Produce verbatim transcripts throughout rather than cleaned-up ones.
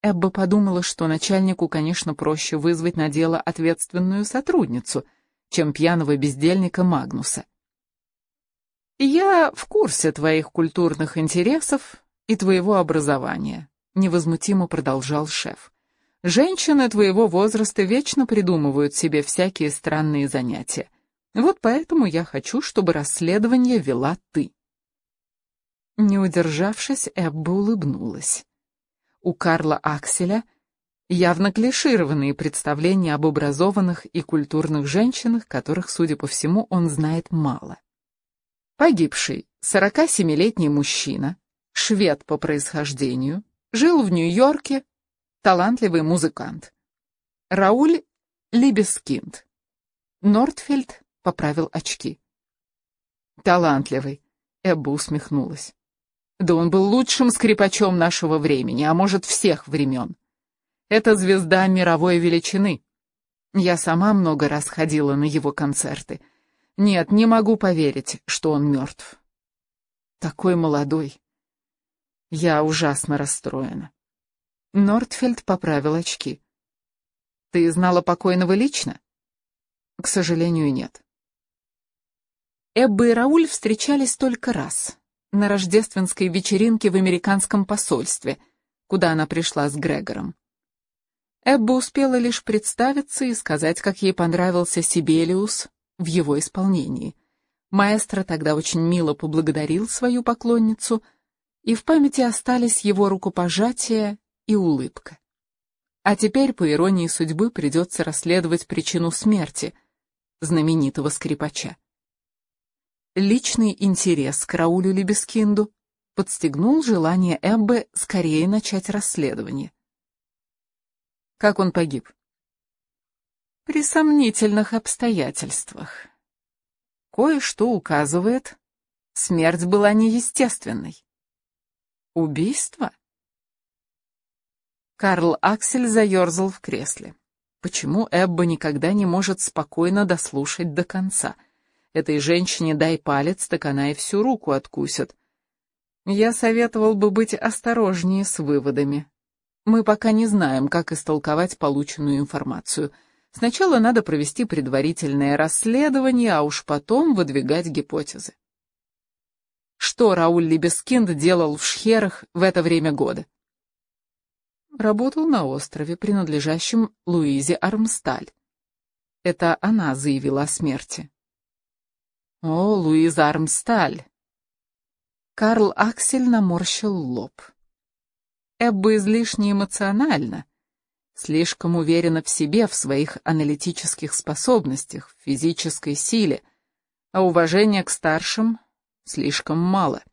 Эбба подумала, что начальнику, конечно, проще вызвать на дело ответственную сотрудницу, чем пьяного бездельника Магнуса. «Я в курсе твоих культурных интересов и твоего образования», — невозмутимо продолжал шеф. «Женщины твоего возраста вечно придумывают себе всякие странные занятия. Вот поэтому я хочу, чтобы расследование вела ты». Не удержавшись, Эбба улыбнулась. У Карла Акселя явно клишированные представления об образованных и культурных женщинах, которых, судя по всему, он знает мало. Погибший сорокасемилетний мужчина, швед по происхождению, жил в Нью-Йорке, талантливый музыкант. Рауль Либескинд. Нортфельд поправил очки. Талантливый, Эбба усмехнулась. Да он был лучшим скрипачом нашего времени, а может, всех времен. Это звезда мировой величины. Я сама много раз ходила на его концерты. Нет, не могу поверить, что он мертв. Такой молодой. Я ужасно расстроена. Нортфельд поправил очки. Ты знала покойного лично? К сожалению, нет. Эбба и Рауль встречались только раз, на рождественской вечеринке в американском посольстве, куда она пришла с Грегором. Эбба успела лишь представиться и сказать, как ей понравился Сибелиус в его исполнении. Маэстро тогда очень мило поблагодарил свою поклонницу, и в памяти остались его рукопожатие и улыбка. А теперь, по иронии судьбы, придется расследовать причину смерти знаменитого скрипача. Личный интерес к Раулю Либескинду подстегнул желание Эббы скорее начать расследование. Как он погиб? При сомнительных обстоятельствах. Кое-что указывает, смерть была неестественной. Убийство? Карл Аксель заерзал в кресле. Почему Эбба никогда не может спокойно дослушать до конца? Этой женщине дай палец, так она и всю руку откусит. Я советовал бы быть осторожнее с выводами. Мы пока не знаем, как истолковать полученную информацию. Сначала надо провести предварительное расследование, а уж потом выдвигать гипотезы. Что Рауль Либескинд делал в Шхерах в это время года? Работал на острове, принадлежащем Луизе Армсталь. Это она заявила о смерти. О, Луиза Армсталь. Карл Аксель наморщил лоб. Эбба излишне эмоциональна, слишком уверена в себе, в своих аналитических способностях, в физической силе, а уважения к старшим слишком мало.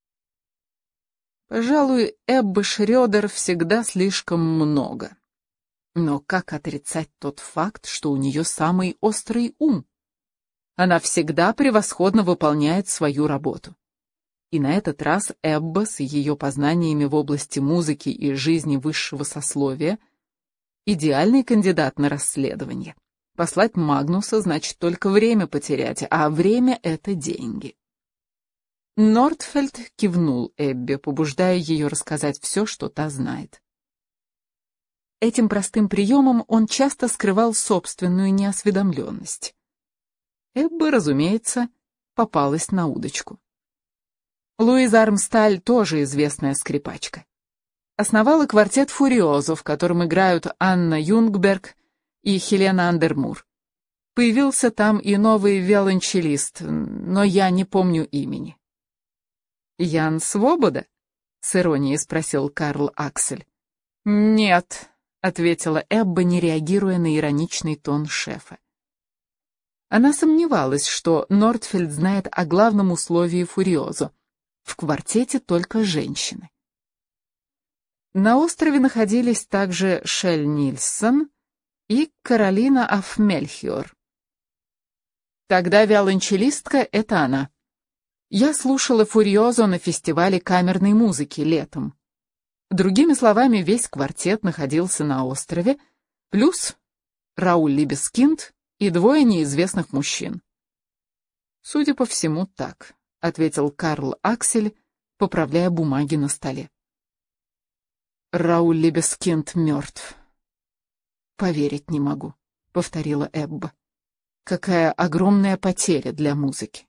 Пожалуй, Эббы Шрёдер всегда слишком много. Но как отрицать тот факт, что у нее самый острый ум? Она всегда превосходно выполняет свою работу. И на этот раз Эбба с ее познаниями в области музыки и жизни высшего сословия — идеальный кандидат на расследование. Послать Магнуса значит только время потерять, а время — это деньги. Нортфельд кивнул Эббе, побуждая ее рассказать все, что та знает. Этим простым приемом он часто скрывал собственную неосведомленность. Эбба, разумеется, попалась на удочку. Луиза Армсталь тоже известная скрипачка. Основала квартет «Фуриозо», в котором играют Анна Юнгберг и Хелена Андермур. Появился там и новый виолончелист, но я не помню имени. «Ян Свобода?» — с иронией спросил Карл Аксель. «Нет», — ответила Эбба, не реагируя на ироничный тон шефа. Она сомневалась, что Нортфельд знает о главном условии «Фуриозо». В квартете только женщины. На острове находились также Шель Нильсон и Каролина аф Мельхиор. Тогда виолончелистка — это она. Я слушала «Фуриозо» на фестивале камерной музыки летом. Другими словами, весь квартет находился на острове, плюс Рауль Либескинд и двое неизвестных мужчин. Судя по всему, так, — ответил Карл Аксель, поправляя бумаги на столе. Рауль Либескинд мертв. Поверить не могу, повторила Эбба. Какая огромная потеря для музыки.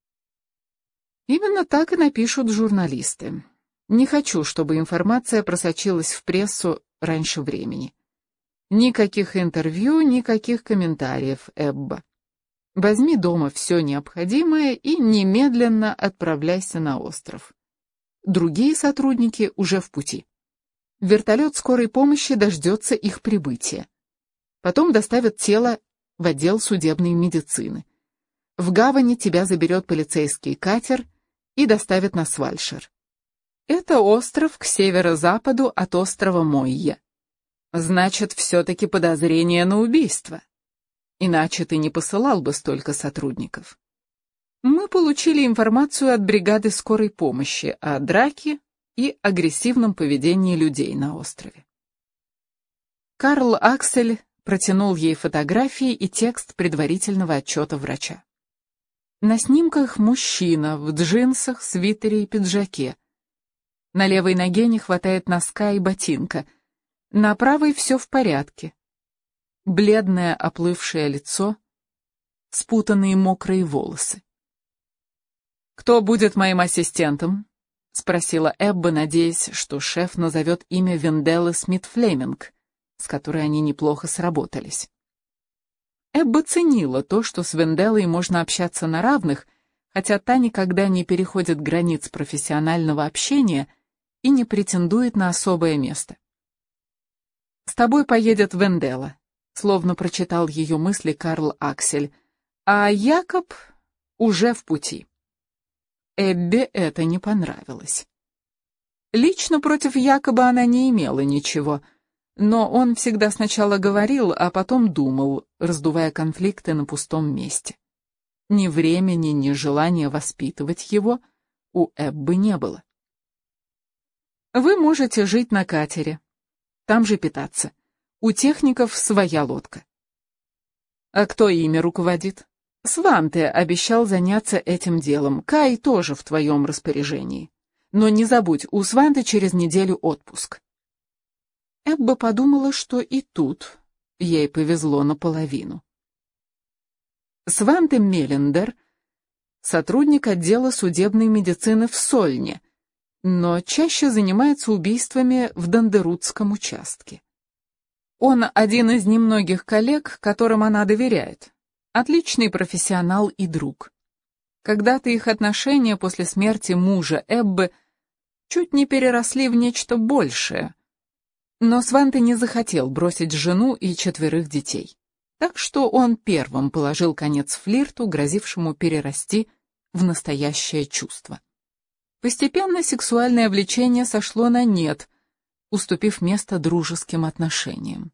Именно так и напишут журналисты. Не хочу, чтобы информация просочилась в прессу раньше времени. Никаких интервью, никаких комментариев, Эбба. Возьми дома все необходимое и немедленно отправляйся на остров. Другие сотрудники уже в пути. Вертолет скорой помощи дождется их прибытия. Потом доставят тело в отдел судебной медицины. В гавани тебя заберет полицейский катер и доставит на Свальшер. Это остров к северо-западу от острова Мойя. Значит, все-таки подозрение на убийство. Иначе ты не посылал бы столько сотрудников. Мы получили информацию от бригады скорой помощи о драке и агрессивном поведении людей на острове. Карл Аксель протянул ей фотографии и текст предварительного отчета врача. На снимках мужчина в джинсах, свитере и пиджаке. На левой ноге не хватает носка и ботинка. На правой все в порядке. Бледное оплывшее лицо, спутанные мокрые волосы. «Кто будет моим ассистентом?» — спросила Эбба, надеясь, что шеф назовет имя Венделлы Смит-Флеминг, с которой они неплохо сработались. Эбба ценила то, что с Венделлой можно общаться на равных, хотя та никогда не переходит границ профессионального общения и не претендует на особое место. «С тобой поедет Венделла», — словно прочитал ее мысли Карл Аксель, «а Якоб уже в пути». Эббе это не понравилось. Лично против Якоба она не имела ничего, но он всегда сначала говорил, а потом думал, раздувая конфликты на пустом месте. Ни времени, ни желания воспитывать его у Эббы не было. Вы можете жить на катере, там же питаться. У техников своя лодка. А кто ими руководит? Сванте обещал заняться этим делом. Кай тоже в твоем распоряжении. Но не забудь, у Сванте через неделю отпуск. Эбба подумала, что и тут ей повезло наполовину. Сванте Меллендер — сотрудник отдела судебной медицины в Сольне, но чаще занимается убийствами в Дандерутском участке. Он один из немногих коллег, которым она доверяет. Отличный профессионал и друг. Когда-то их отношения после смерти мужа Эббы чуть не переросли в нечто большее. Но Сванте не захотел бросить жену и четверых детей. Так что он первым положил конец флирту, грозившему перерасти в настоящее чувство. Постепенно сексуальное влечение сошло на нет, уступив место дружеским отношениям.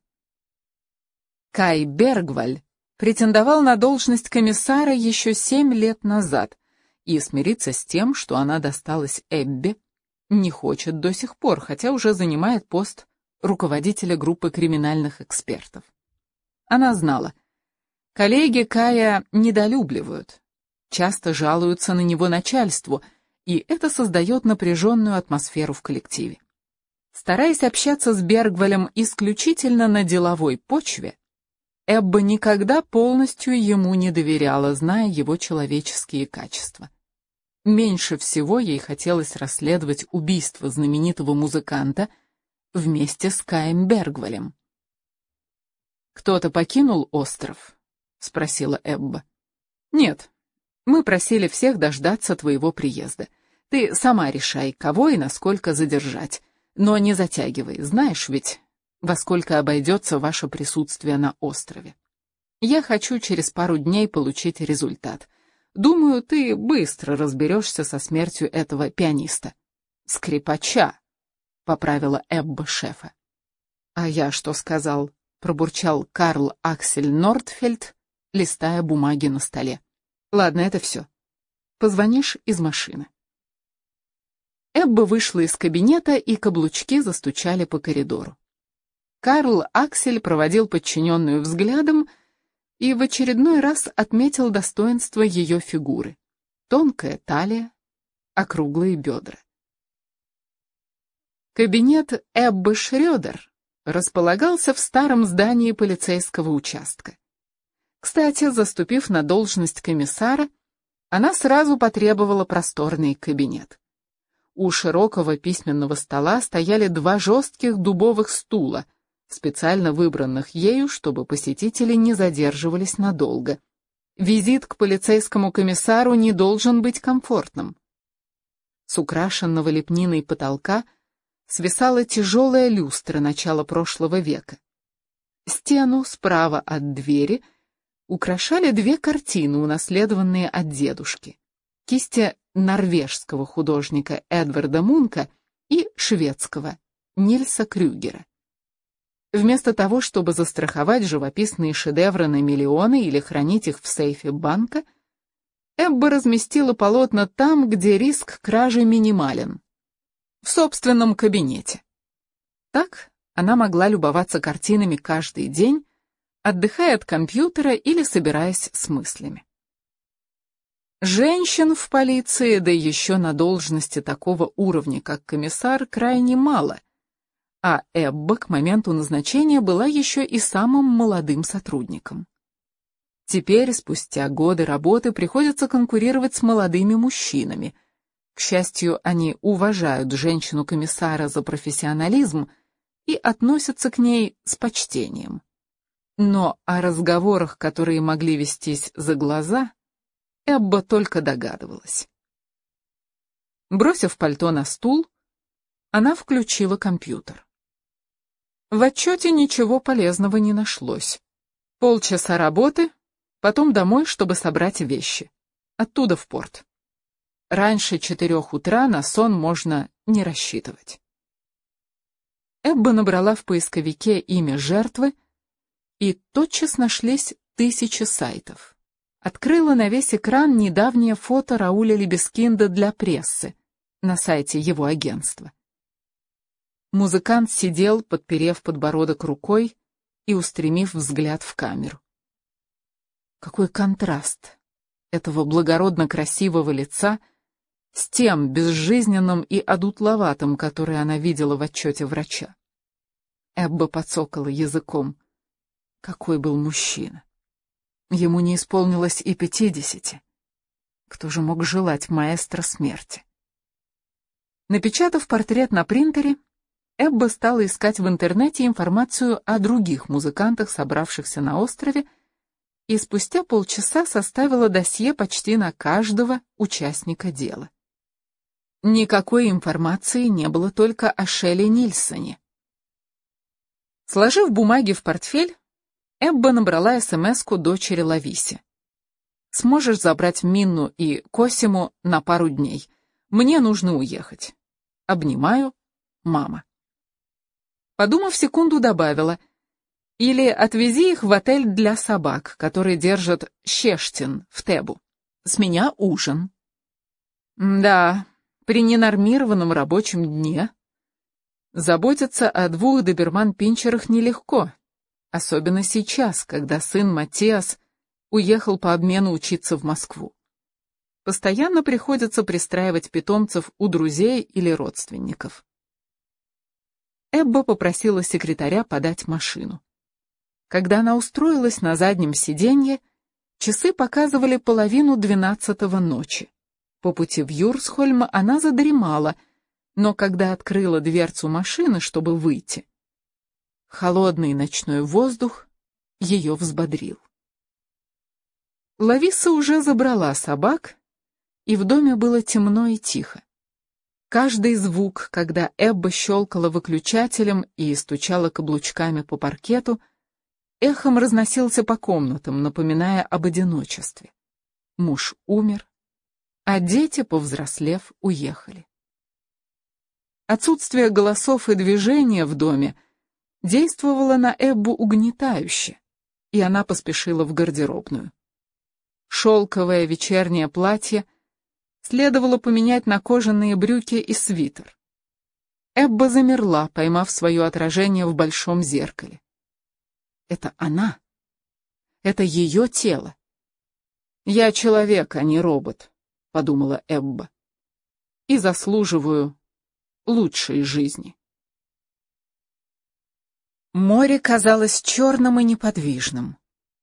Кай Бергваль претендовал на должность комиссара еще семь лет назад, и смириться с тем, что она досталась Эббе, не хочет до сих пор, хотя уже занимает пост руководителя группы криминальных экспертов. Она знала, коллеги Кая недолюбливают, часто жалуются на него начальству, и это создает напряженную атмосферу в коллективе. Стараясь общаться с Бергвалем исключительно на деловой почве, Эбба никогда полностью ему не доверяла, зная его человеческие качества. Меньше всего ей хотелось расследовать убийство знаменитого музыканта вместе с Каем Бергвалем. «Кто-то покинул остров?» — спросила Эбба. «Нет, мы просили всех дождаться твоего приезда. Ты сама решай, кого и насколько задержать, но не затягивай, знаешь ведь, во сколько обойдется ваше присутствие на острове. Я хочу через пару дней получить результат. Думаю, ты быстро разберешься со смертью этого пианиста. Скрипача», — поправила Эбба шефа. «А я что сказал?» — пробурчал Карл Аксель Нордфельд, листая бумаги на столе. «Ладно, это все. Позвонишь из машины». Эбба вышла из кабинета, и каблучки застучали по коридору. Карл Аксель проводил подчиненную взглядом и в очередной раз отметил достоинство ее фигуры. Тонкая талия, округлые бедра. Кабинет Эббы Шрёдер располагался в старом здании полицейского участка. Кстати, заступив на должность комиссара, она сразу потребовала просторный кабинет. У широкого письменного стола стояли два жестких дубовых стула, специально выбранных ею, чтобы посетители не задерживались надолго. Визит к полицейскому комиссару не должен быть комфортным. С украшенного лепниной потолка свисала тяжелая люстра начала прошлого века. Стену справа от двери украшали две картины, унаследованные от дедушки: кисти норвежского художника Эдварда Мунка и шведского Нильса Крюгера. Вместо того, чтобы застраховать живописные шедевры на миллионы или хранить их в сейфе банка, Эбба разместила полотна там, где риск кражи минимален — в собственном кабинете. Так она могла любоваться картинами каждый день, отдыхая от компьютера или собираясь с мыслями. Женщин в полиции, да еще на должности такого уровня, как комиссар, крайне мало, а Эбба к моменту назначения была еще и самым молодым сотрудником. Теперь, спустя годы работы, приходится конкурировать с молодыми мужчинами. К счастью, они уважают женщину-комиссара за профессионализм и относятся к ней с почтением. Но о разговорах, которые могли вестись за глаза, Эбба только догадывалась. Бросив пальто на стул, она включила компьютер. В отчете ничего полезного не нашлось. Полчаса работы, потом домой, чтобы собрать вещи. Оттуда в порт. Раньше четырех утра на сон можно не рассчитывать. Эбба набрала в поисковике имя жертвы, и тотчас нашлись тысячи сайтов. Открыла на весь экран недавнее фото Рауля Либескинда для прессы на сайте его агентства. Музыкант сидел, подперев подбородок рукой и устремив взгляд в камеру. Какой контраст этого благородно красивого лица с тем безжизненным и одутловатым, которое она видела в отчете врача. Эбба подсокала языком. Какой был мужчина! Ему не исполнилось и пятидесяти. Кто же мог желать маэстро смерти? Напечатав портрет на принтере, Эбба стала искать в интернете информацию о других музыкантах, собравшихся на острове, и спустя полчаса составила досье почти на каждого участника дела. Никакой информации не было только о Шелли Нильсоне. Сложив бумаги в портфель, Эбба набрала эс-эм-эску дочери Лависе. «Сможешь забрать Минну и Косиму на пару дней? Мне нужно уехать. Обнимаю, мама». Подумав секунду, добавила: «Или отвези их в отель для собак, который держит Щештин в Тебу. С меня ужин». Да, при ненормированном рабочем дне заботиться о двух доберман-пинчерах нелегко, особенно сейчас, когда сын Матиас уехал по обмену учиться в Москву. Постоянно приходится пристраивать питомцев у друзей или родственников. Эбба попросила секретаря подать машину. Когда она устроилась на заднем сиденье, часы показывали половину двенадцатого ночи. По пути в Юрсхольм она задремала, но когда открыла дверцу машины, чтобы выйти, холодный ночной воздух ее взбодрил. Лависа уже забрала собак, и в доме было темно и тихо. Каждый звук, когда Эбба щелкала выключателем и стучала каблучками по паркету, эхом разносился по комнатам, напоминая об одиночестве. Муж умер, а дети, повзрослев, уехали. Отсутствие голосов и движения в доме действовало на Эббу угнетающе, и она поспешила в гардеробную. Шелковое вечернее платье следовало поменять на кожаные брюки и свитер. Эбба замерла, поймав свое отражение в большом зеркале. Это она. Это ее тело. «Я человек, а не робот», — подумала Эбба, — «и заслуживаю лучшей жизни». Море казалось черным и неподвижным.